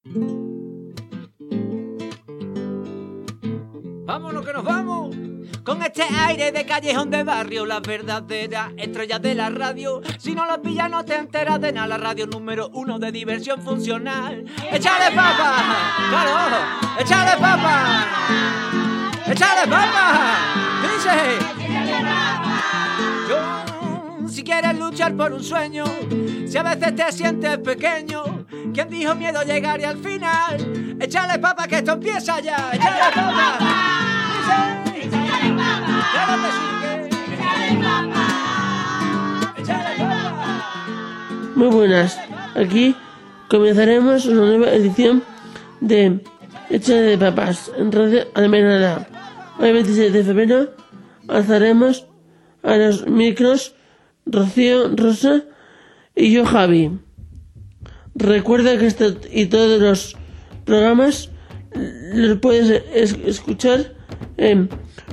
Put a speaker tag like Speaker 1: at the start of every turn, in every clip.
Speaker 1: Vámonos que nos vamos. Con este aire de callejón de barrio, las verdaderas estrellas de la radio. Si no los pillas no te enteras de nada. La radio número 1 de diversión funcional. ¡Échale papa! ¡Claro! ¡Échale papa! ¡Échale papa! ¡Dice! Yo, si quieres luchar por un sueño, si a veces te sientes pequeño, ¿quién dijo miedo llegar y al final? ¡Échale papa que esto empieza ya! ¡Échale papa! ¡Dice!
Speaker 2: Muy buenas, aquí comenzaremos una nueva edición de Échale de Papas en Radio Almenara. Hoy 26 de febrero alzaremos a los micros Rocío, Rosa y yo, Javi. Recuerda que este y todos los programas los puedes escuchar en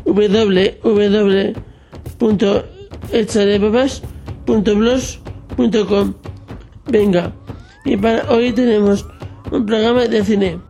Speaker 2: www.echalepapas.blogspot.com. Venga, y para hoy tenemos un programa de cine.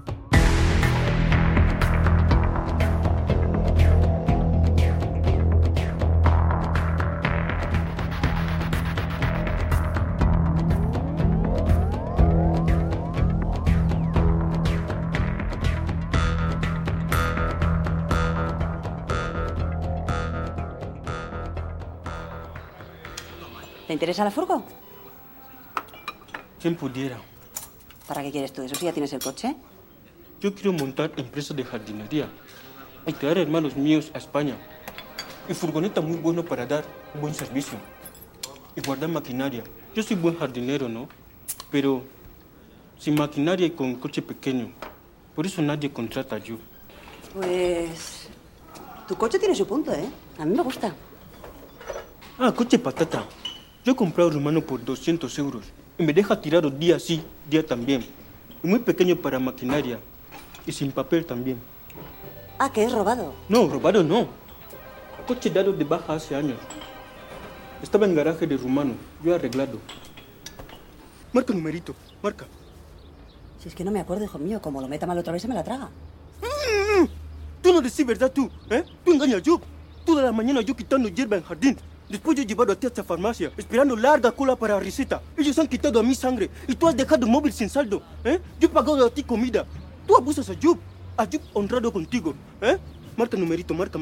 Speaker 3: ¿Te interesa la furgo?
Speaker 4: ¿Quién pudiera?
Speaker 3: ¿Para qué quieres tú eso si ya tienes el coche?
Speaker 4: Yo quiero montar empresa de jardinería y traer hermanos míos a España. Y furgoneta muy bueno para dar un buen servicio y guardar maquinaria. Yo soy buen jardinero, ¿no? Pero sin maquinaria y con coche pequeño. Por eso nadie contrata a yo.
Speaker 3: Pues... tu coche tiene su punto, ¿eh? A mí me gusta.
Speaker 4: Ah, coche patata. Yo he comprado rumano por 200 euros y me deja tirado día sí, día también. Y muy pequeño para maquinaria y sin papel también.
Speaker 3: Ah, que es robado.
Speaker 4: No, robado no. Coche dado de baja hace años. Estaba en garaje de rumano, yo he arreglado. Marca numerito, marca.
Speaker 3: Si es que no me acuerdo, hijo mío, como lo meta mal otra vez se me la traga.
Speaker 4: Tú no decís verdad tú, ¿eh? Tú engañas yo. Toda la mañana yo quitando hierba en jardín. Después yo he llevado a ti hasta farmacia, esperando larga cola para receta. Ellos han quitado a mi sangre y tú has dejado el móvil sin saldo, ¿eh? Yo he pagado a ti comida. Tú abusas a Job honrado contigo, ¿eh? Marca numerito, marca.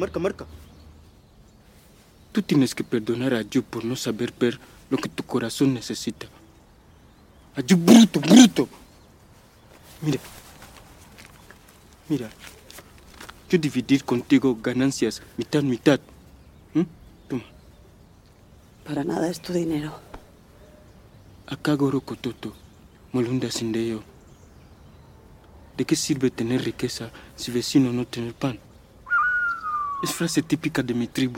Speaker 4: Tú tienes que perdonar a Job por no saber ver lo que tu corazón necesita. A Job bruto. Mira. Yo dividir contigo ganancias mitad. Toma.
Speaker 3: Para nada es tu dinero.
Speaker 4: Acá goro cototo, molunda sindeo. ¿De qué sirve tener riqueza si vecino no tener pan? Es frase típica de mi tribu.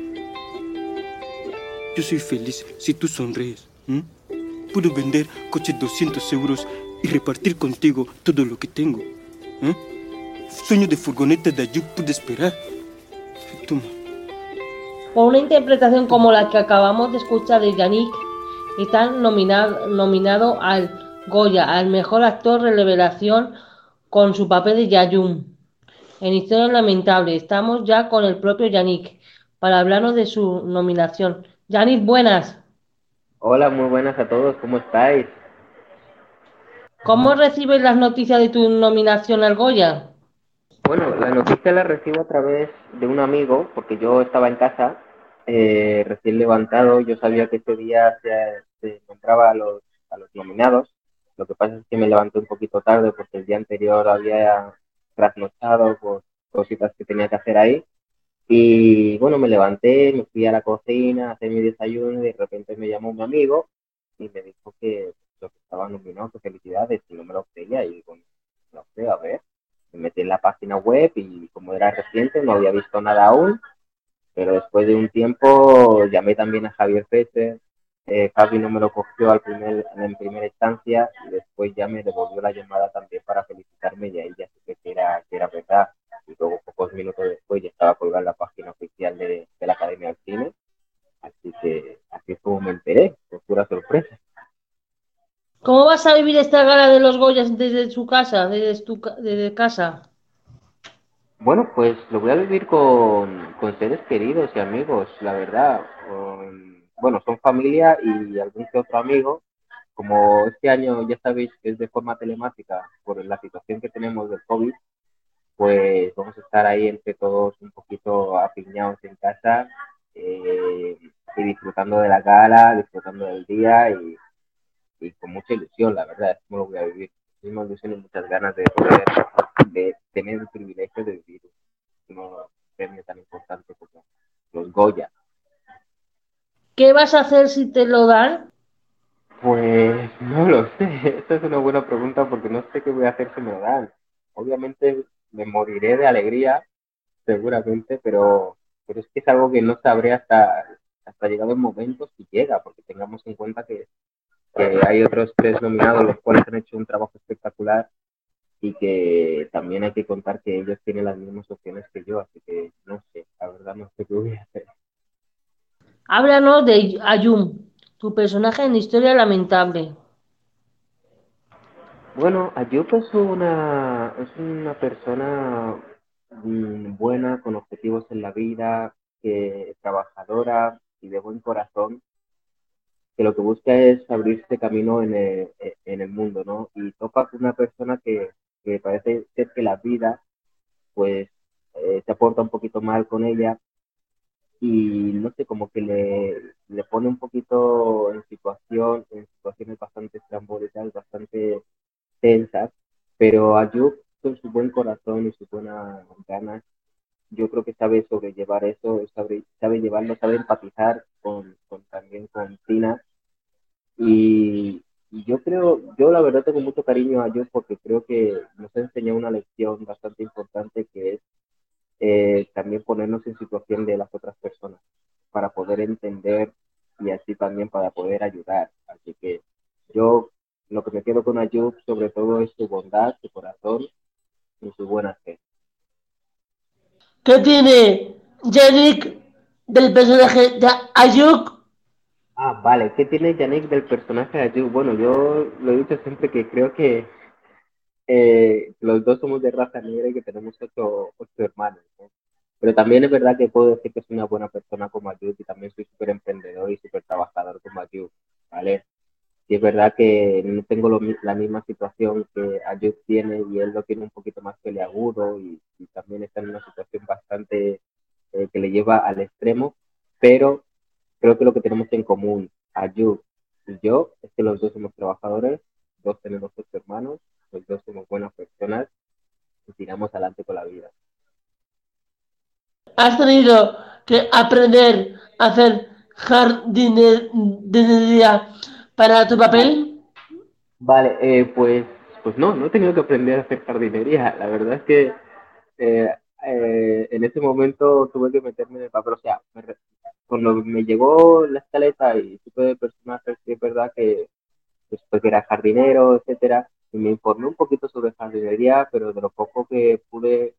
Speaker 4: Yo soy feliz si tú sonríes. Puedo vender coche 200 euros y repartir contigo todo lo que tengo. Sueño de furgoneta de Ayub pude esperar. Toma.
Speaker 2: Con una interpretación como la que acabamos de escuchar de Yannick, está nominado al Goya, al mejor actor de revelación con su papel de Yayum. En Historia Lamentable, estamos ya con el propio Yannick para hablarnos de su nominación. Yannick, buenas.
Speaker 5: Hola, muy buenas a todos, ¿cómo estáis?
Speaker 2: ¿Cómo recibes las noticias de tu nominación al Goya?
Speaker 5: Bueno, la noticia la recibo a través de un amigo, porque yo estaba en casa, recién levantado. Yo sabía que ese día se nombraba a los nominados. Lo que pasa es que me levanté un poquito tarde porque el día anterior había trasnochado por cositas que tenía que hacer ahí. Y bueno, me levanté, me fui a la cocina a hacer mi desayuno y de repente me llamó mi amigo y me dijo que lo que estaba nominado, que felicidades, y no me lo creía. Y digo, no sé, a ver. Me metí en la página web y como era reciente no había visto nada aún, pero después de un tiempo llamé también a Javier Fesser. Javi no me lo cogió en primera instancia y después ya me devolvió la llamada también para felicitarme y ahí ya supe que era verdad. Y luego pocos minutos después ya estaba colgada en la página oficial de la Academia del Cine, así que así es como me enteré, por pura sorpresa.
Speaker 2: ¿Cómo vas a vivir esta gala de los Goyas desde su casa, desde casa?
Speaker 5: Bueno, pues lo voy a vivir con seres queridos y amigos, la verdad. Bueno, son familia y algún que otro amigo. Como este año ya sabéis que es de forma telemática por la situación que tenemos del COVID, pues vamos a estar ahí entre todos un poquito apiñados en casa y disfrutando de la gala, disfrutando del día y con mucha ilusión, la verdad, es como lo voy a vivir. Muchísima ilusión y muchas ganas de poder, de tener el privilegio de vivir un premio tan importante como los Goya.
Speaker 2: ¿Qué vas a hacer si te lo dan?
Speaker 5: Pues no lo sé, esa es una buena pregunta porque no sé qué voy a hacer si me lo dan. Obviamente me moriré de alegría, seguramente, pero es que es algo que no sabré hasta llegado el momento si llega, porque tengamos en cuenta que hay otros 3 nominados, los cuales han hecho un trabajo espectacular y que también hay que contar que ellos tienen las mismas opciones que yo, así que no sé, la verdad no sé qué voy a hacer.
Speaker 2: Háblanos de Ayum, tu personaje en Historia Lamentable.
Speaker 5: Bueno, Ayup es una persona buena, con objetivos en la vida, que trabajadora y de buen corazón, que lo que busca es abrirse camino en el mundo, ¿no? Y topa con una persona que parece ser que la vida, pues, se aporta un poquito mal con ella y no sé, como que le pone un poquito en situaciones bastante estrambólicas, bastante tensas, pero Ayub, con su buen corazón y sus buenas ganas, yo creo que sabe sobrellevar eso, sabe llevarlo, sabe empatizar también con Tina y yo la verdad tengo mucho cariño a Ayub porque creo que nos ha enseñado una lección bastante importante que es también ponernos en situación de las otras personas para poder entender y así también para poder ayudar. Así que yo lo que me quedo con Ayub sobre todo es su bondad, su corazón y su buena fe.
Speaker 2: ¿Qué tiene Yannick del personaje de Ayuk?
Speaker 5: Ah, vale, ¿qué tiene Yannick del personaje de Ayub? Bueno, yo lo he dicho siempre que creo que los dos somos de raza negra y que tenemos ocho hermanos, ¿no? Pero también es verdad que puedo decir que soy una buena persona como Ayub y también soy súper emprendedor y súper trabajador como Ayub, ¿vale? Y es verdad que no tengo la misma situación que Ayub tiene y él lo tiene un poquito más peleagudo y también está en una situación bastante que le lleva al extremo, pero creo que lo que tenemos en común, Ayub y yo, es que los dos somos trabajadores, dos tenemos 8 hermanos, los dos somos buenas personas y tiramos adelante con la vida.
Speaker 2: ¿Has tenido que aprender a hacer jardinería para tu
Speaker 5: Vale,
Speaker 2: papel?
Speaker 5: vale, pues no he tenido que aprender a hacer jardinería. La verdad es que eh, en ese momento tuve que meterme en el papel. O sea, cuando me llegó la escaleta y supe de personajes, sí es verdad que después que era jardinero, etcétera, y me informé un poquito sobre jardinería, pero de lo poco que pude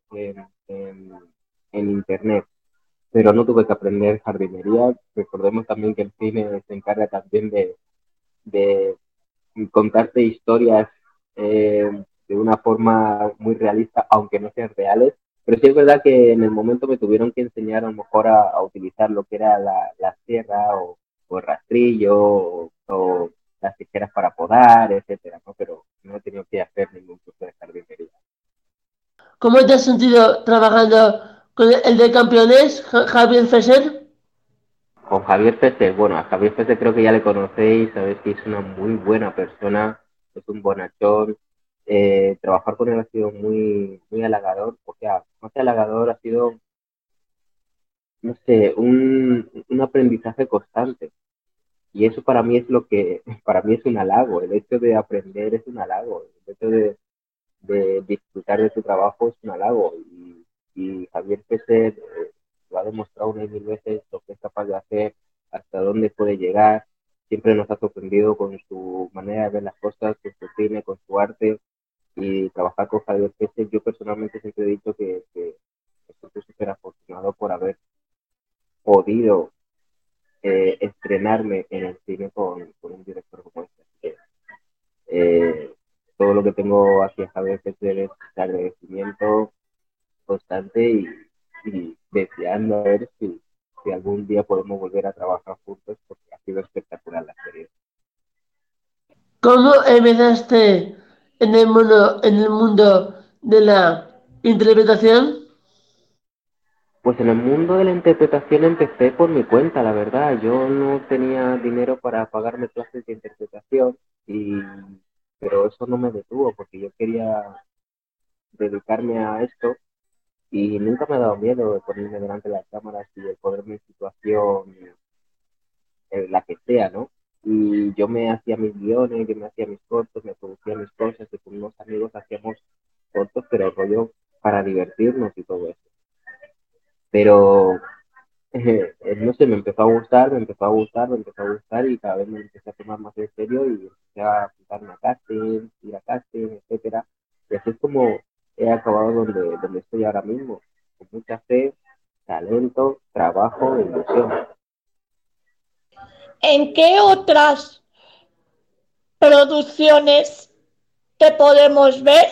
Speaker 5: en internet. Pero no tuve que aprender jardinería. Recordemos también que el cine se encarga también de contarte historias de una forma muy realista, aunque no sean reales. Pero sí es verdad que en el momento me tuvieron que enseñar a lo mejor a utilizar lo que era la sierra o el rastrillo o las tijeras para podar, etcétera, ¿no? Pero no he tenido que hacer ningún curso de jardinería.
Speaker 2: ¿Cómo te has sentido trabajando con el de campeones, Javier Fesser?
Speaker 5: Con Javier Pese, bueno, a Javier Pese creo que ya le conocéis, sabéis que es una muy buena persona, es un bonachón. Trabajar con él ha sido muy, muy halagador, o sea, más que halagador ha sido, no sé, un aprendizaje constante. Y eso para mí es para mí es un halago, el hecho de aprender es un halago, el hecho de disfrutar de tu trabajo es un halago. Y Javier Pese lo ha demostrado una y mil veces lo que es capaz de hacer, hasta dónde puede llegar. Siempre nos ha sorprendido con su manera de ver las cosas, con su cine, con su arte. Y trabajar con Javier Pese, yo personalmente siempre he dicho que estoy súper afortunado por haber podido estrenarme en el cine con un director como este. eh, todo lo que tengo hacia Javier Fesser es agradecimiento constante y deseando a ver si algún día podemos volver a trabajar juntos, porque ha sido espectacular la experiencia.
Speaker 2: ¿Cómo empezaste en el mundo de la interpretación?
Speaker 5: Pues en el mundo de la interpretación empecé por mi cuenta, la verdad. Yo no tenía dinero para pagarme clases de interpretación, y, pero eso no me detuvo porque yo quería dedicarme a esto y nunca me ha dado miedo de ponerme delante de las cámaras y de ponerme en situación la que sea, ¿no? Y yo me hacía mis guiones, yo me hacía mis cortos, me producía mis cosas y con unos amigos hacíamos cortos, pero rollo para divertirnos y todo eso. Pero no sé, me empezó a gustar, me empezó a gustar, me empezó a gustar y cada vez me empecé a tomar más en serio y empecé a apuntarme a casting, ir a casting, etcétera. Y así es como he acabado donde estoy ahora mismo, con mucha fe, talento, trabajo e ilusión.
Speaker 6: ¿En qué otras producciones te podemos ver?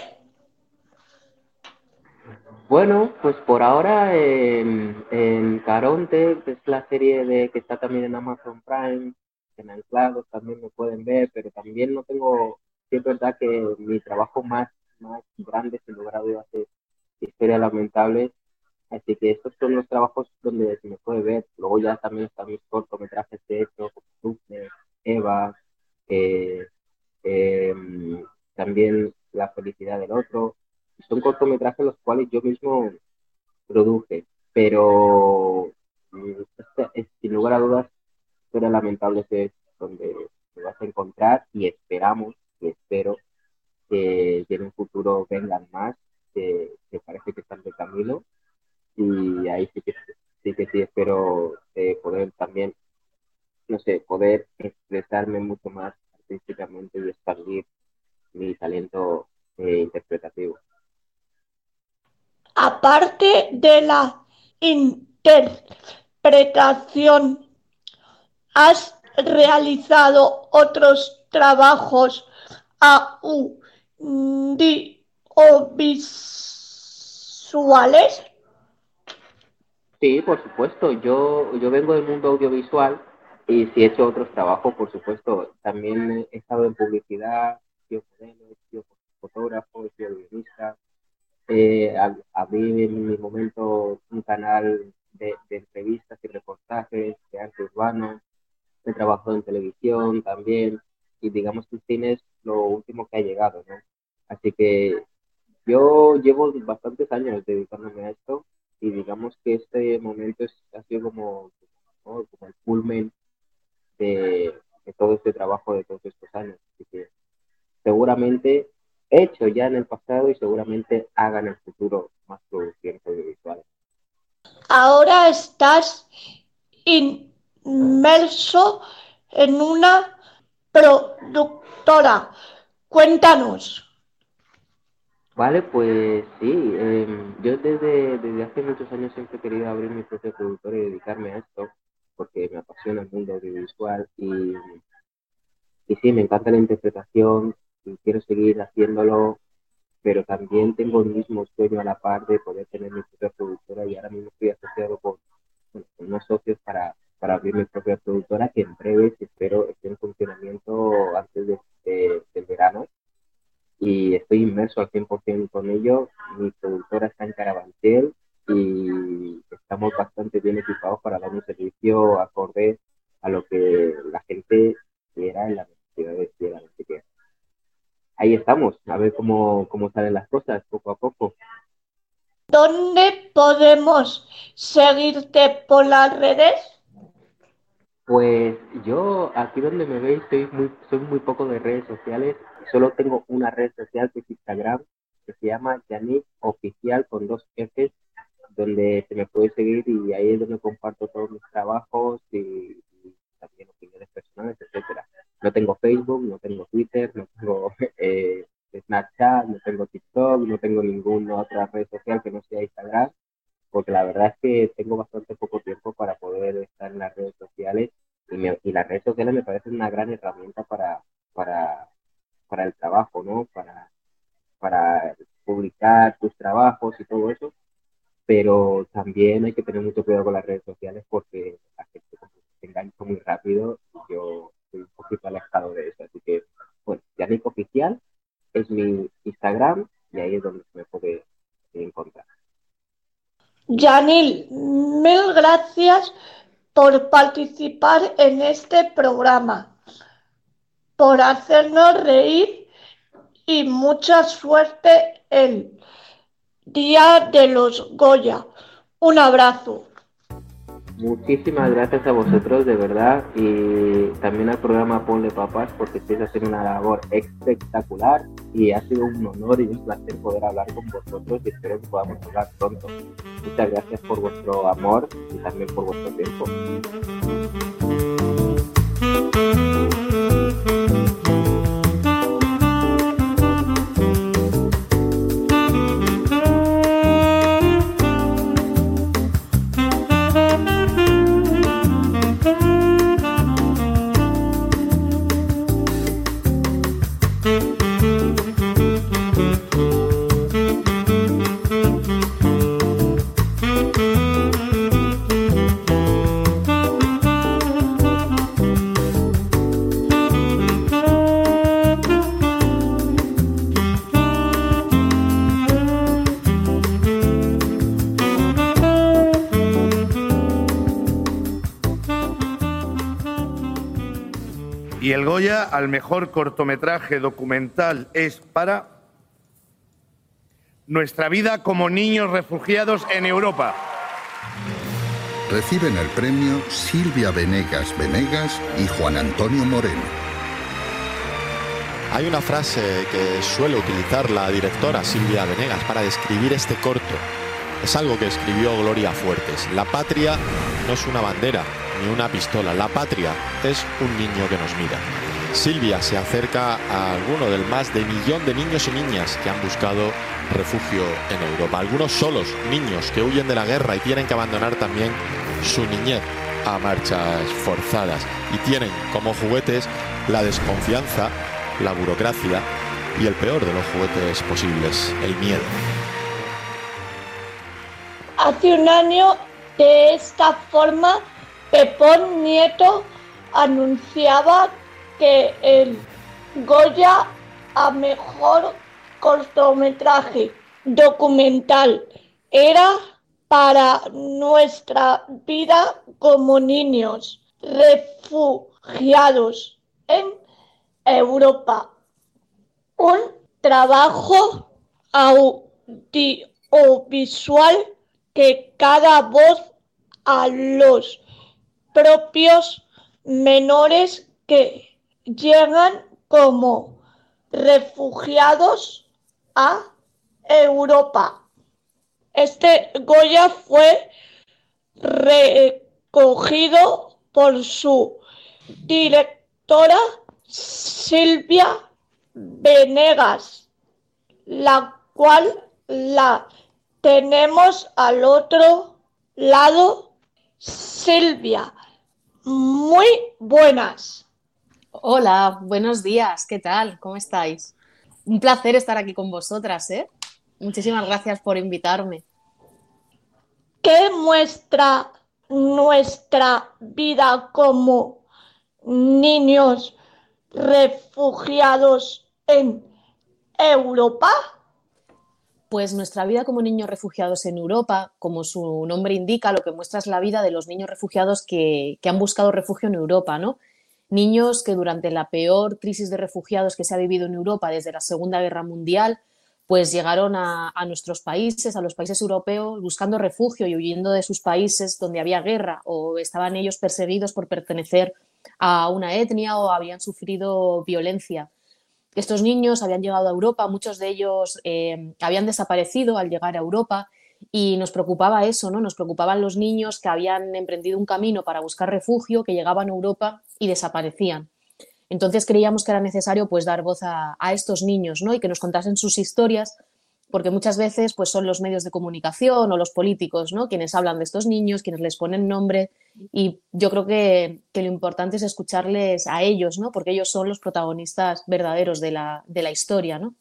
Speaker 5: Bueno, pues por ahora en Caronte, que es la serie que está también en Amazon Prime, en Anclados también me pueden ver, pero también no tengo, sí es verdad que mi trabajo más grande sin lugar a dudas es Historia Lamentable, así que estos son los trabajos donde se me puede ver. Luego ya también están mis cortometrajes de hecho, como Dufne, Eva, eh, eh, también La felicidad del otro. Son cortometrajes los cuales yo mismo produje, pero sin lugar a dudas, Historia Lamentable es donde te vas a encontrar y esperamos, y espero que en un futuro vengan más, que parece que están de camino, y ahí sí espero poder también, no sé, poder expresarme mucho más artísticamente y expandir mi talento interpretativo.
Speaker 6: Aparte de la interpretación, ¿has realizado otros trabajos audiovisuales?
Speaker 5: Sí, por supuesto, yo vengo del mundo audiovisual y sí he hecho otros trabajos, por supuesto. También he estado en publicidad, he sido modelo, he sido fotógrafo, he sido guionista. Abrí en mi momento un canal de entrevistas y reportajes de arte urbano. He trabajado en televisión también y digamos que el cine es lo último que ha llegado, ¿no? Así que yo llevo bastantes años dedicándome a esto y digamos que este momento ha sido como, ¿no? Como el culmen de todo este trabajo de todos estos años. Así que seguramente he hecho ya en el pasado y seguramente haga en el futuro más producciones audiovisuales.
Speaker 6: Ahora estás inmerso en una productora. Cuéntanos.
Speaker 5: Vale, pues sí, yo desde hace muchos años siempre he querido abrir mi propia productora y dedicarme a esto, porque me apasiona el mundo audiovisual y sí, me encanta la interpretación y quiero seguir haciéndolo, pero también tengo el mismo sueño a la par de poder tener mi propia productora y ahora mismo estoy asociado con unos socios para abrir mi propia productora que en breve espero esté en funcionamiento antes del verano y estoy inmerso al 100% con ello. Mi productora está en Carabanchel y estamos bastante bien equipados para dar un servicio acorde a lo que la gente quiera en las necesidades de la gente. Ahí estamos, a ver cómo salen las cosas poco a poco.
Speaker 6: ¿Dónde podemos seguirte por las redes?
Speaker 5: Pues yo aquí donde me veis soy muy poco de redes sociales, solo tengo una red social que es Instagram, que se llama Yannick Oficial con 2 Fs, donde se me puede seguir y ahí es donde comparto todos mis trabajos y también opiniones personales, etcétera. No tengo Facebook, no tengo Twitter, no tengo Snapchat, no tengo TikTok, no tengo ninguna otra red social que no sea Instagram, porque la verdad es que tengo bastante poco tiempo para poder estar en las redes sociales y las redes sociales me parecen una gran herramienta para para el trabajo, ¿no? Para publicar tus trabajos y todo eso, pero también hay que tener mucho cuidado con las redes sociales porque la gente se engancha muy rápido y yo estoy un poquito alejado de eso, así que, bueno, Yannick Oficial es mi Instagram y ahí es donde se me puede encontrar.
Speaker 6: Yanil, mil gracias por participar en este programa, por hacernos reír y mucha suerte el Día de los Goya. Un abrazo.
Speaker 5: Muchísimas gracias a vosotros, de verdad, y también al programa Ponle Papas, porque estáis haciendo una labor espectacular y ha sido un honor y un placer poder hablar con vosotros y espero que podamos hablar pronto. Muchas gracias por vuestro amor y también por vuestro tiempo.
Speaker 7: Y el Goya al mejor cortometraje documental es para Nuestra vida como niños refugiados en Europa.
Speaker 8: Reciben el premio Silvia Venegas y Juan Antonio Moreno.
Speaker 9: Hay una frase que suele utilizar la directora Silvia Venegas para describir este corto. Es algo que escribió Gloria Fuertes. La patria no es una bandera ni una pistola. La patria es un niño que nos mira. Silvia se acerca a alguno del más de 1 millón de niños y niñas que han buscado refugio en Europa. Algunos solos, niños que huyen de la guerra y tienen que abandonar también su niñez a marchas forzadas. Y tienen como juguetes la desconfianza, la burocracia y el peor de los juguetes posibles, el miedo.
Speaker 6: Hace un año, de esta forma, Pepón Nieto anunciaba que el Goya a mejor cortometraje documental era para Nuestra vida como niños refugiados en Europa. Un trabajo audiovisual que cada voz a los propios menores que llegan como refugiados a Europa. Este Goya fue recogido por su directora Silvia Venegas, la cual la tenemos al otro lado. Silvia, muy buenas.
Speaker 10: Hola, buenos días, ¿qué tal? ¿Cómo estáis? Un placer estar aquí con vosotras, ¿eh? Muchísimas gracias por invitarme.
Speaker 6: ¿Qué muestra nuestra vida como niños refugiados en Europa?
Speaker 10: Pues nuestra vida como niños refugiados en Europa, como su nombre indica, lo que muestra es la vida de los niños refugiados que han buscado refugio en Europa, ¿no? Niños que durante la peor crisis de refugiados que se ha vivido en Europa desde la Segunda Guerra Mundial, pues llegaron a nuestros países, a los países europeos, buscando refugio y huyendo de sus países donde había guerra o estaban ellos perseguidos por pertenecer a una etnia o habían sufrido violencia. Estos niños habían llegado a Europa, muchos de ellos habían desaparecido al llegar a Europa y nos preocupaba eso, ¿no? Nos preocupaban los niños que habían emprendido un camino para buscar refugio, que llegaban a Europa y desaparecían. Entonces creíamos que era necesario pues dar voz a estos niños, ¿no? Y que nos contasen sus historias porque muchas veces pues, son los medios de comunicación o los políticos, ¿no? Quienes hablan de estos niños, quienes les ponen nombre, y yo creo que lo importante es escucharles a ellos, ¿no? Porque ellos son los protagonistas verdaderos de la historia, ¿no?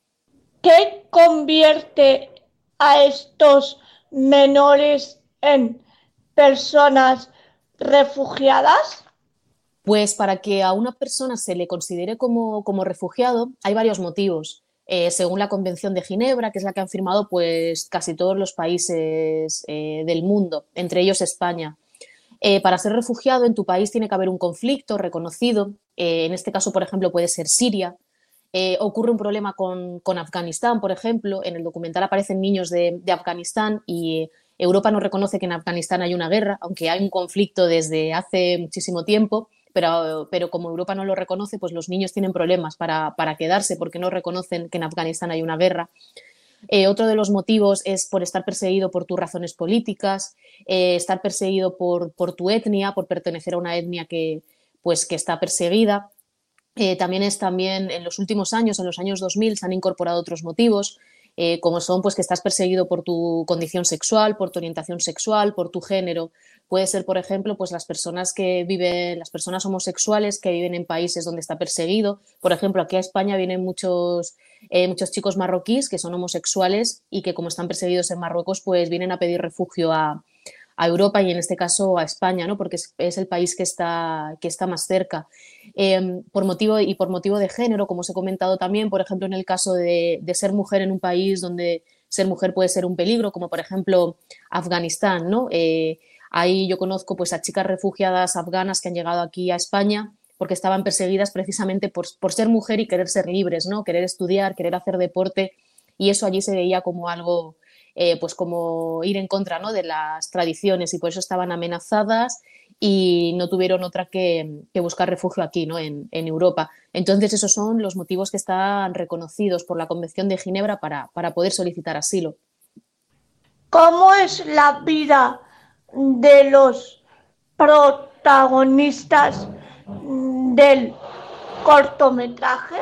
Speaker 6: ¿Qué convierte a estos menores en personas refugiadas?
Speaker 10: Pues para que a una persona se le considere como refugiado hay varios motivos. Según la Convención de Ginebra, que es la que han firmado pues, casi todos los países del mundo, entre ellos España. Para ser refugiado en tu país tiene que haber un conflicto reconocido. En este caso, por ejemplo, puede ser Siria. Ocurre un problema con Afganistán, por ejemplo. En el documental aparecen niños de Afganistán y Europa no reconoce que en Afganistán hay una guerra, aunque hay un conflicto desde hace muchísimo tiempo. Pero como Europa no lo reconoce, pues los niños tienen problemas para quedarse porque no reconocen que en Afganistán hay una guerra. Otro de los motivos es por estar perseguido por tus razones políticas, estar perseguido por tu etnia, por pertenecer a una etnia que está perseguida. También en los últimos años, en los años 2000, se han incorporado otros motivos, como son pues, que estás perseguido por tu condición sexual, por tu orientación sexual, por tu género. Puede ser, por ejemplo, pues las personas homosexuales que viven en países donde está perseguido. Por ejemplo, aquí a España vienen muchos chicos marroquíes que son homosexuales y que como están perseguidos en Marruecos, pues vienen a pedir refugio a Europa y en este caso a España, ¿no? Porque es el país que está más cerca. Por motivo de género, como os he comentado también, por ejemplo, en el caso de ser mujer en un país donde ser mujer puede ser un peligro, como por ejemplo Afganistán, ¿no? Ahí yo conozco pues, a chicas refugiadas afganas que han llegado aquí a España porque estaban perseguidas precisamente por ser mujer y querer ser libres, ¿no? Querer estudiar, querer hacer deporte, y eso allí se veía como algo, pues como ir en contra, ¿no? De las tradiciones, y por eso estaban amenazadas y no tuvieron otra que buscar refugio aquí, ¿no? En Europa. Entonces esos son los motivos que están reconocidos por la Convención de Ginebra para poder solicitar asilo.
Speaker 6: ¿Cómo es la vida de los protagonistas del cortometraje?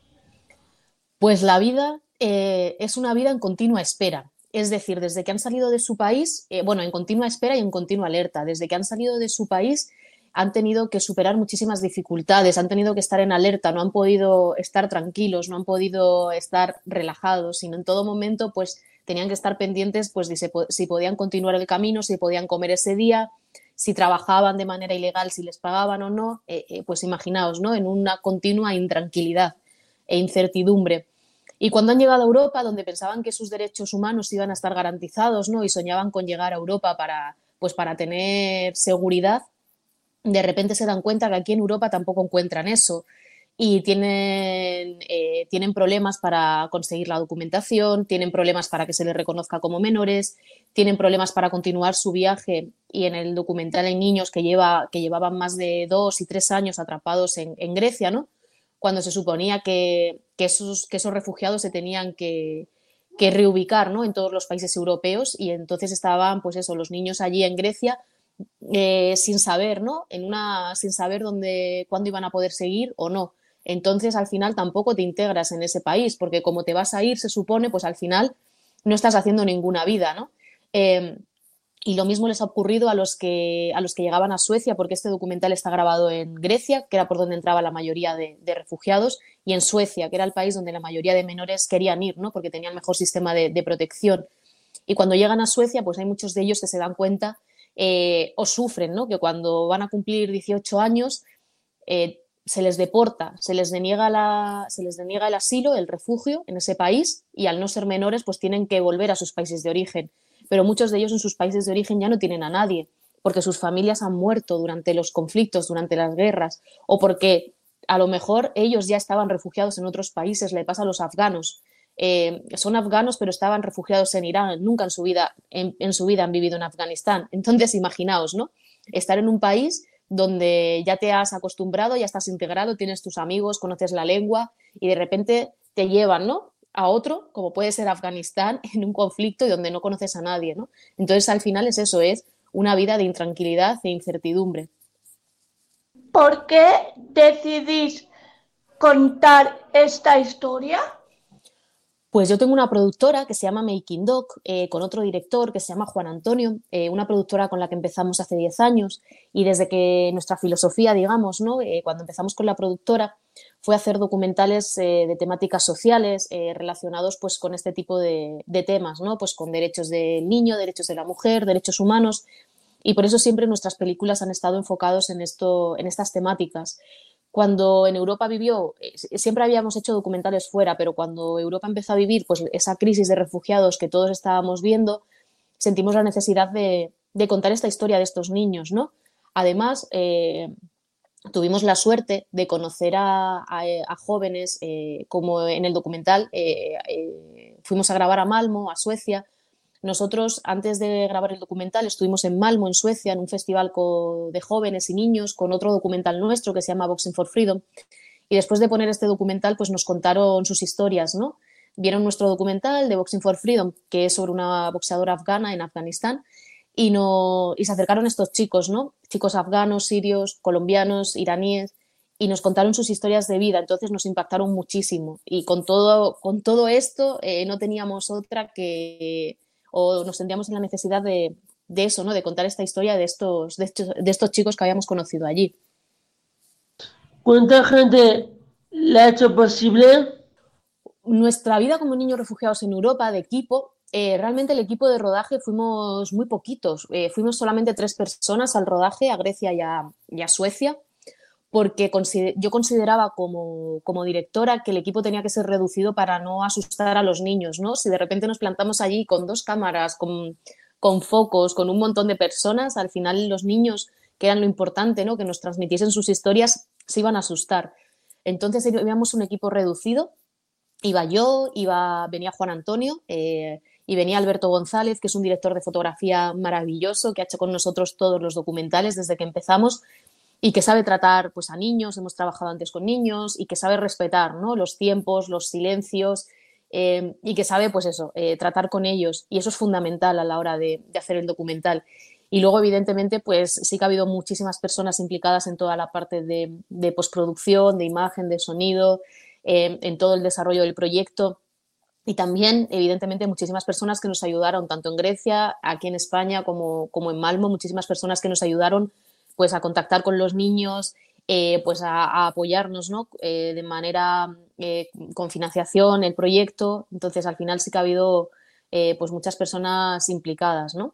Speaker 10: Pues la vida es una vida en continua espera. Es decir, desde que han salido de su país, en continua espera y en continua alerta. Desde que han salido de su país han tenido que superar muchísimas dificultades, han tenido que estar en alerta, no han podido estar tranquilos, no han podido estar relajados, sino en todo momento pues tenían que estar pendientes pues, de si podían continuar el camino, si podían comer ese día, si trabajaban de manera ilegal, si les pagaban o no, pues imaginaos, ¿no? En una continua intranquilidad e incertidumbre. Y cuando han llegado a Europa, donde pensaban que sus derechos humanos iban a estar garantizados, ¿no? Y soñaban con llegar a Europa para tener seguridad, de repente se dan cuenta que aquí en Europa tampoco encuentran eso. Y tienen problemas para conseguir la documentación, tienen problemas para que se les reconozca como menores, tienen problemas para continuar su viaje, y en el documental hay niños que llevaban más de 2 y 3 años atrapados en Grecia, ¿no? Cuando se suponía que esos refugiados se tenían que reubicar, ¿no? En todos los países europeos, y entonces estaban pues eso, los niños allí en Grecia sin saber, ¿no? Sin saber cuándo iban a poder seguir o no. Entonces, al final tampoco te integras en ese país, porque como te vas a ir, se supone, pues al final no estás haciendo ninguna vida, ¿no? Y lo mismo les ha ocurrido a los que llegaban a Suecia, porque este documental está grabado en Grecia, que era por donde entraba la mayoría de refugiados, y en Suecia, que era el país donde la mayoría de menores querían ir, ¿no? Porque tenía el mejor sistema de protección. Y cuando llegan a Suecia, pues hay muchos de ellos que se dan cuenta o sufren, ¿no? Que cuando van a cumplir 18 años se les deporta, se les deniega el asilo, el refugio en ese país, y al no ser menores pues tienen que volver a sus países de origen. Pero muchos de ellos en sus países de origen ya no tienen a nadie, porque sus familias han muerto durante los conflictos, durante las guerras, o porque a lo mejor ellos ya estaban refugiados en otros países. Le pasa a los afganos. Son afganos pero estaban refugiados en Irán, nunca en su vida han vivido en Afganistán. Entonces imaginaos, ¿no? Estar en un país donde ya te has acostumbrado, ya estás integrado, tienes tus amigos, conoces la lengua, y de repente te llevan, ¿no?, a otro, como puede ser Afganistán, en un conflicto y donde no conoces a nadie, ¿no? Entonces al final es eso, es una vida de intranquilidad e incertidumbre.
Speaker 6: ¿Por qué decidís contar esta historia?
Speaker 10: Pues yo tengo una productora que se llama Making Doc, con otro director que se llama Juan Antonio, una productora con la que empezamos hace 10 años y desde que nuestra filosofía, digamos, ¿no? Cuando empezamos con la productora fue hacer documentales de temáticas sociales relacionados pues, con este tipo de temas, ¿no? Pues con derechos del niño, derechos de la mujer, derechos humanos, y por eso siempre nuestras películas han estado enfocados en estas temáticas. Cuando en Europa vivió, siempre habíamos hecho documentales fuera, pero cuando Europa empezó a vivir pues, esa crisis de refugiados que todos estábamos viendo, sentimos la necesidad de contar esta historia de estos niños, ¿no? Además, tuvimos la suerte de conocer a jóvenes, como en el documental, fuimos a grabar a Malmö, a Suecia. Nosotros, antes de grabar el documental, estuvimos en Malmö, en Suecia, en un festival de jóvenes y niños, con otro documental nuestro que se llama Boxing for Freedom. Y después de poner este documental, pues nos contaron sus historias, ¿no? Vieron nuestro documental de Boxing for Freedom, que es sobre una boxeadora afgana en Afganistán, y se acercaron estos chicos, ¿no? Chicos afganos, sirios, colombianos, iraníes, y nos contaron sus historias de vida. Entonces nos impactaron muchísimo. Y con todo esto no teníamos otra que... o nos sentíamos en la necesidad de eso, ¿no? De contar esta historia de estos chicos que habíamos conocido allí.
Speaker 2: ¿Cuánta gente la ha hecho posible?
Speaker 10: Nuestra vida como niños refugiados en Europa, de equipo, realmente el equipo de rodaje fuimos muy poquitos. Fuimos solamente 3 personas al rodaje, a Grecia y a Suecia, porque yo consideraba como directora que el equipo tenía que ser reducido para no asustar a los niños, ¿no? Si de repente nos plantamos allí con 2 cámaras, con focos, con un montón de personas, al final los niños, que eran lo importante, ¿no? Que nos transmitiesen sus historias, se iban a asustar. Entonces íbamos un equipo reducido, venía Juan Antonio y venía Alberto González, que es un director de fotografía maravilloso, que ha hecho con nosotros todos los documentales desde que empezamos, y que sabe tratar pues, a niños, hemos trabajado antes con niños, y que sabe respetar, ¿no? Los tiempos, los silencios, y que sabe pues eso, tratar con ellos, y eso es fundamental a la hora de hacer el documental. Y luego, evidentemente, pues sí que ha habido muchísimas personas implicadas en toda la parte de postproducción, de imagen, de sonido, en todo el desarrollo del proyecto. Y también, evidentemente, muchísimas personas que nos ayudaron, tanto en Grecia, aquí en España, como en Malmö, muchísimas personas que nos ayudaron pues a contactar con los niños, pues a apoyarnos, ¿no? De manera con financiación el proyecto. Entonces al final sí que ha habido pues muchas personas implicadas, ¿no?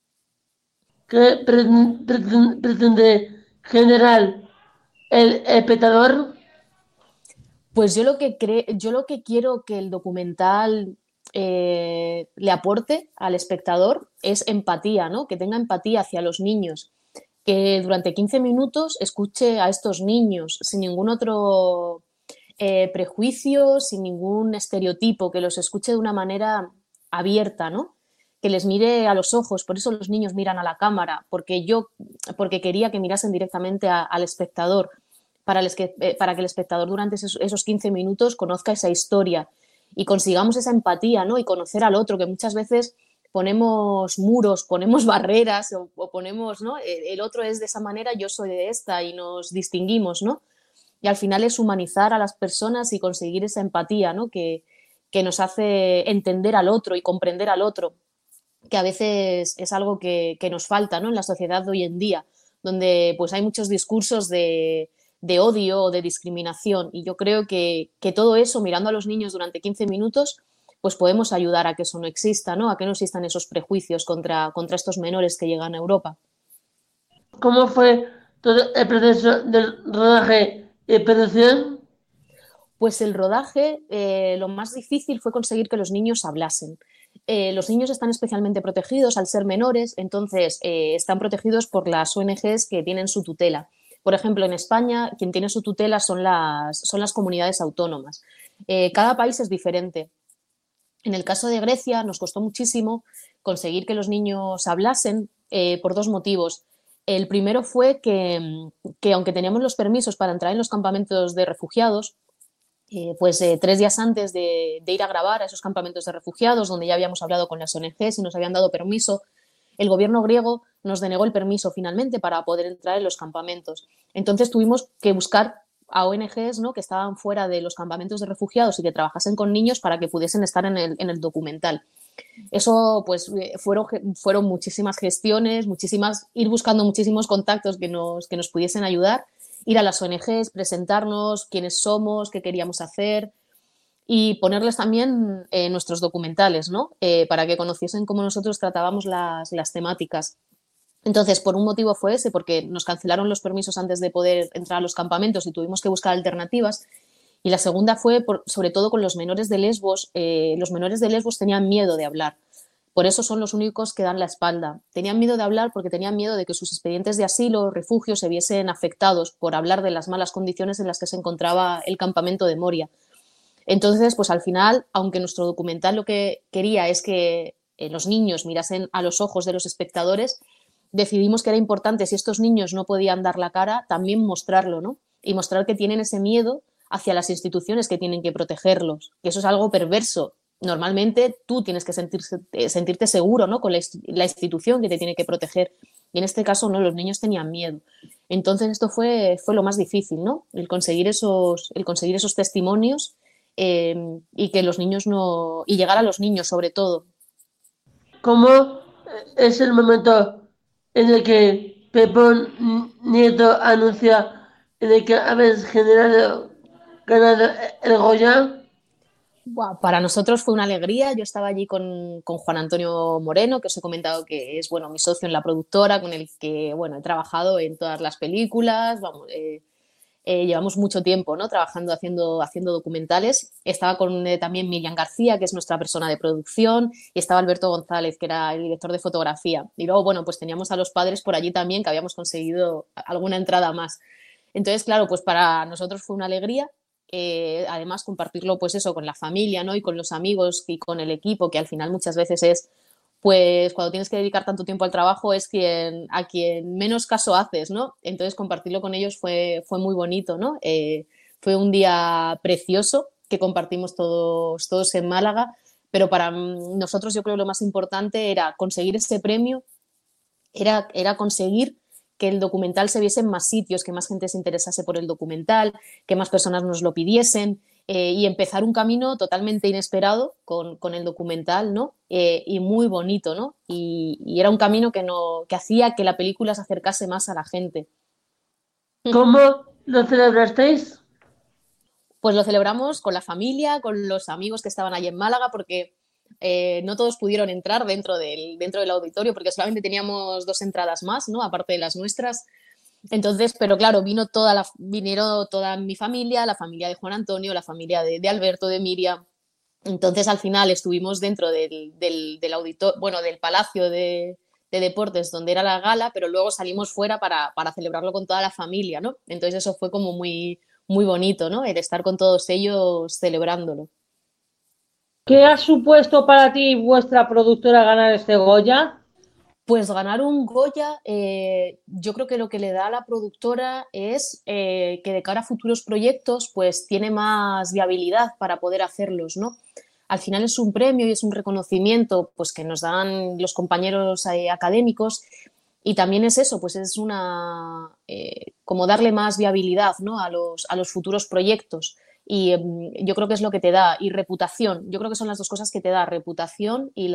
Speaker 2: ¿Qué pretende generar el espectador?
Speaker 10: Pues yo lo que quiero que el documental le aporte al espectador es empatía, ¿no? Que tenga empatía hacia los niños, que durante 15 minutos escuche a estos niños sin ningún otro prejuicio, sin ningún estereotipo, que los escuche de una manera abierta, ¿no? Que les mire a los ojos. Por eso los niños miran a la cámara, porque quería que mirasen directamente al espectador, para que el espectador durante esos 15 minutos conozca esa historia y consigamos esa empatía, ¿no? Y conocer al otro, que muchas veces ponemos muros, ponemos barreras o ponemos, ¿no? El otro es de esa manera, yo soy de esta, y nos distinguimos, ¿no? Y al final es humanizar a las personas y conseguir esa empatía, ¿no? Que nos hace entender al otro y comprender al otro, que a veces es algo que nos falta, ¿no? En la sociedad de hoy en día, donde pues hay muchos discursos de odio o de discriminación, y yo creo que todo eso, mirando a los niños durante 15 minutos, pues podemos ayudar a que eso no exista, ¿no? A que no existan esos prejuicios contra estos menores que llegan a Europa.
Speaker 2: ¿Cómo fue todo el proceso del rodaje y producción?
Speaker 10: Pues el rodaje, lo más difícil fue conseguir que los niños hablasen. Los niños están especialmente protegidos al ser menores, entonces están protegidos por las ONGs que tienen su tutela. Por ejemplo, en España, quien tiene su tutela son las comunidades autónomas. Cada país es diferente. En el caso de Grecia nos costó muchísimo conseguir que los niños hablasen por 2 motivos. El primero fue que aunque teníamos los permisos para entrar en los campamentos de refugiados, 3 días antes de ir a grabar a esos campamentos de refugiados, donde ya habíamos hablado con las ONGs y nos habían dado permiso, el gobierno griego nos denegó el permiso finalmente para poder entrar en los campamentos. Entonces tuvimos que buscar a ONGs, ¿no? Que estaban fuera de los campamentos de refugiados y que trabajasen con niños para que pudiesen estar en el documental. Eso, pues, fueron muchísimas gestiones, ir buscando muchísimos contactos que nos pudiesen ayudar, ir a las ONGs, presentarnos quiénes somos, qué queríamos hacer y ponerles también nuestros documentales, ¿no? Para que conociesen cómo nosotros tratábamos las temáticas. Entonces, por un motivo fue ese, porque nos cancelaron los permisos antes de poder entrar a los campamentos y tuvimos que buscar alternativas. Y la segunda fue, sobre todo, con los menores de Lesbos. Los menores de Lesbos tenían miedo de hablar. Por eso son los únicos que dan la espalda. Tenían miedo de hablar porque tenían miedo de que sus expedientes de asilo o refugio se viesen afectados por hablar de las malas condiciones en las que se encontraba el campamento de Moria. Entonces, pues al final, aunque nuestro documental lo que quería es que los niños mirasen a los ojos de los espectadores, decidimos que era importante, si estos niños no podían dar la cara, también mostrarlo, ¿no? Y mostrar que tienen ese miedo hacia las instituciones que tienen que protegerlos. Y eso es algo perverso. Normalmente tú tienes que sentirte seguro, ¿no? Con la institución que te tiene que proteger. Y en este caso no, los niños tenían miedo. Entonces esto fue lo más difícil, ¿no? El conseguir esos testimonios y que los niños no... y llegar a los niños sobre todo.
Speaker 2: ¿Cómo es el momento en el que Pepón Nieto anuncia en el que habéis ganado el Goya?
Speaker 10: Wow, para nosotros fue una alegría. Yo estaba allí con Juan Antonio Moreno, que os he comentado que es, bueno, mi socio en la productora, con el que, bueno, he trabajado en todas las películas. Vamos, llevamos mucho tiempo, ¿no? Trabajando, haciendo documentales. Estaba con también Miriam García, que es nuestra persona de producción, y estaba Alberto González, que era el director de fotografía. Y luego, bueno, pues teníamos a los padres por allí también, que habíamos conseguido alguna entrada más. Entonces, claro, pues para nosotros fue una alegría. Además, compartirlo, pues eso, con la familia, ¿no? Y con los amigos y con el equipo, que al final muchas veces es, pues cuando tienes que dedicar tanto tiempo al trabajo es a quien menos caso haces, ¿no? Entonces compartirlo con ellos fue muy bonito, ¿no? Fue un día precioso que compartimos todos en Málaga, pero para nosotros yo creo que lo más importante era conseguir ese premio, era conseguir que el documental se viese en más sitios, que más gente se interesase por el documental, que más personas nos lo pidiesen y empezar un camino totalmente inesperado con el documental, ¿no? Y muy bonito, ¿no? Y era un camino que hacía que la película se acercase más a la gente.
Speaker 2: ¿Cómo lo celebrasteis?
Speaker 10: Pues lo celebramos con la familia, con los amigos que estaban allí en Málaga, porque no todos pudieron entrar dentro del auditorio porque solamente teníamos 2 entradas más, ¿no? Aparte de las nuestras. Entonces, pero claro, vinieron toda mi familia, la familia de Juan Antonio, la familia de Alberto, de Miriam. Entonces, al final estuvimos dentro del auditorio, bueno, del Palacio de Deportes donde era la gala, pero luego salimos fuera para celebrarlo con toda la familia, ¿no? Entonces eso fue como muy, muy bonito, ¿no? El estar con todos ellos celebrándolo.
Speaker 11: ¿Qué ha supuesto para ti vuestra productora ganar este Goya?
Speaker 10: Pues ganar un Goya, yo creo que lo que le da a la productora es que de cara a futuros proyectos pues tiene más viabilidad para poder hacerlos, ¿no? Al final es un premio y es un reconocimiento pues, que nos dan los compañeros académicos y también es eso, pues es como darle más viabilidad, ¿no? a los futuros proyectos. Y yo creo que es lo que te da, y reputación. Yo creo que son las 2 cosas que te da, reputación y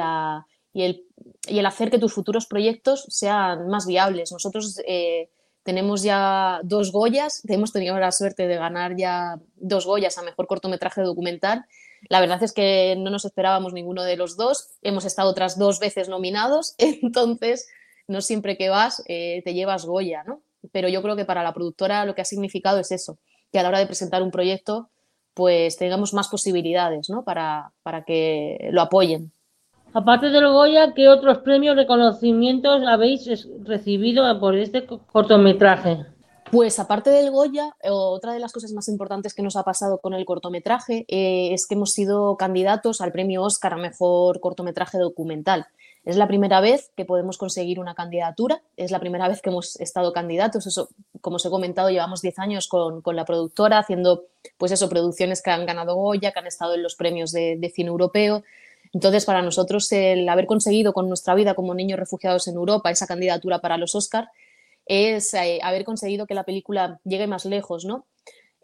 Speaker 10: el hacer que tus futuros proyectos sean más viables. Nosotros tenemos ya 2 Goyas, hemos tenido la suerte de ganar ya 2 Goyas a Mejor Cortometraje Documental. La verdad es que no nos esperábamos ninguno de los 2. Hemos estado otras 2 veces nominados, entonces no siempre que vas te llevas Goya, ¿no? Pero yo creo que para la productora lo que ha significado es eso, que a la hora de presentar un proyecto pues tengamos más posibilidades, ¿no? para que lo apoyen.
Speaker 11: Aparte del Goya, ¿qué otros premios, reconocimientos habéis recibido por este cortometraje?
Speaker 10: Pues aparte del Goya, otra de las cosas más importantes que nos ha pasado con el cortometraje es que hemos sido candidatos al premio Oscar a Mejor Cortometraje Documental. Es la primera vez que podemos conseguir una candidatura, es la primera vez que hemos estado candidatos. Eso, como os he comentado, llevamos 10 años con la productora haciendo pues eso, producciones que han ganado Goya, que han estado en los premios de cine europeo. Entonces, para nosotros, el haber conseguido con nuestra vida como niños refugiados en Europa esa candidatura para los Oscar es haber conseguido que la película llegue más lejos, ¿no?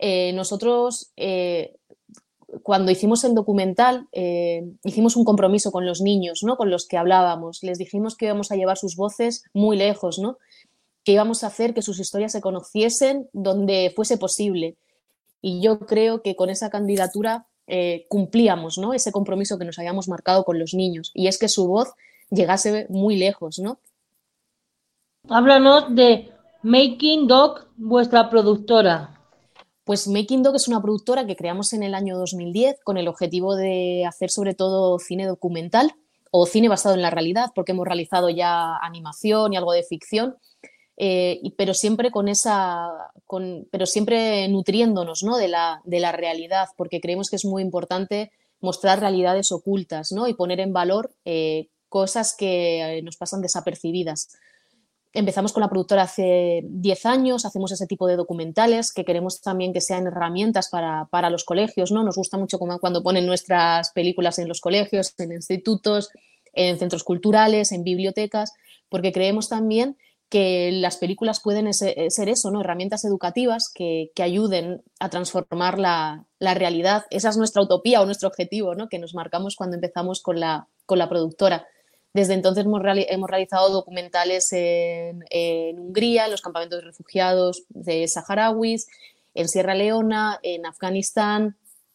Speaker 10: Nosotros, cuando hicimos el documental, hicimos un compromiso con los niños, ¿no? Con los que hablábamos. Les dijimos que íbamos a llevar sus voces muy lejos, ¿no? Que íbamos a hacer que sus historias se conociesen donde fuese posible. Y yo creo que con esa candidatura cumplíamos, ¿no? Ese compromiso que nos habíamos marcado con los niños. Y es que su voz llegase muy lejos, ¿no?
Speaker 11: Háblanos de Making Dog, vuestra productora.
Speaker 10: Pues Making Dog es una productora que creamos en el año 2010 con el objetivo de hacer sobre todo cine documental o cine basado en la realidad, porque hemos realizado ya animación y algo de ficción, pero siempre pero siempre nutriéndonos, ¿no? de la realidad, porque creemos que es muy importante mostrar realidades ocultas, ¿no? Y poner en valor cosas que nos pasan desapercibidas. Empezamos con la productora hace 10 años, hacemos ese tipo de documentales que queremos también que sean herramientas para los colegios, ¿no? Nos gusta mucho cuando ponen nuestras películas en los colegios, en institutos, en centros culturales, en bibliotecas, porque creemos también que las películas pueden ser eso, ¿no? Herramientas educativas que ayuden a transformar la realidad. Esa es nuestra utopía o nuestro objetivo, ¿no? Que nos marcamos cuando empezamos con la productora. Desde entonces hemos realizado documentales en Hungría, en los campamentos de refugiados de saharauis, en Sierra Leona, en Afganistán,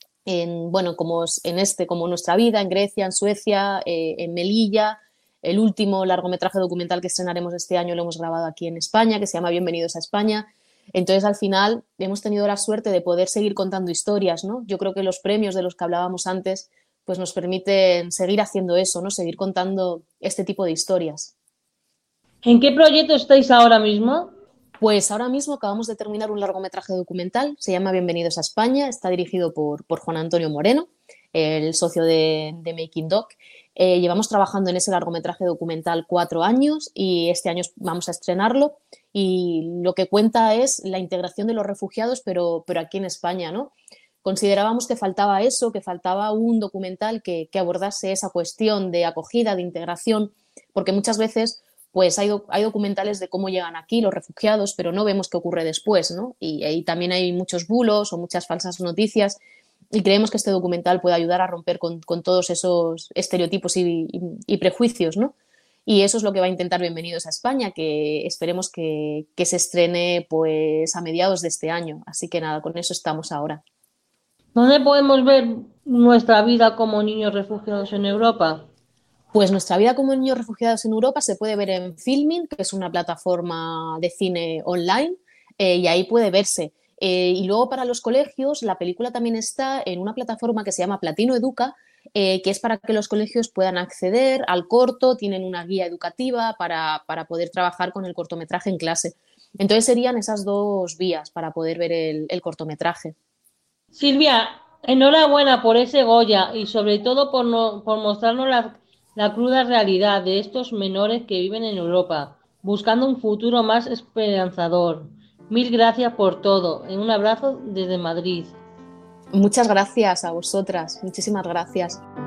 Speaker 10: como Nuestra Vida, en Grecia, en Suecia, en Melilla. El último largometraje documental que estrenaremos este año lo hemos grabado aquí en España, que se llama Bienvenidos a España. Entonces, al final, hemos tenido la suerte de poder seguir contando historias, ¿no? Yo creo que los premios de los que hablábamos antes pues nos permiten seguir haciendo eso, ¿no? Seguir contando este tipo de historias.
Speaker 11: ¿En qué proyecto estáis ahora mismo?
Speaker 10: Pues ahora mismo acabamos de terminar un largometraje documental, se llama Bienvenidos a España, está dirigido por Juan Antonio Moreno, el socio de Making Dog. Llevamos trabajando en ese largometraje documental 4 años y este año vamos a estrenarlo, y lo que cuenta es la integración de los refugiados, pero aquí en España, ¿no? Considerábamos que faltaba eso, que faltaba un documental que abordase esa cuestión de acogida, de integración, porque muchas veces pues hay documentales de cómo llegan aquí los refugiados, pero no vemos qué ocurre después, ¿no? Y también hay muchos bulos o muchas falsas noticias, y creemos que este documental puede ayudar a romper con todos esos estereotipos y prejuicios, ¿no? Y eso es lo que va a intentar Bienvenidos a España, que esperemos que se estrene pues a mediados de este año. Así que nada, con eso estamos ahora.
Speaker 11: ¿Dónde podemos ver nuestra vida como niños refugiados en Europa?
Speaker 10: Pues nuestra vida como niños refugiados en Europa se puede ver en Filmin, que es una plataforma de cine online, y ahí puede verse. Y luego para los colegios la película también está en una plataforma que se llama Platino Educa, que es para que los colegios puedan acceder al corto, tienen una guía educativa para poder trabajar con el cortometraje en clase. Entonces serían esas dos vías para poder ver el cortometraje.
Speaker 11: Silvia, enhorabuena por ese Goya y sobre todo por mostrarnos la cruda realidad de estos menores que viven en Europa, buscando un futuro más esperanzador. Mil gracias por todo. Un abrazo desde Madrid.
Speaker 10: Muchas gracias a vosotras. Muchísimas gracias.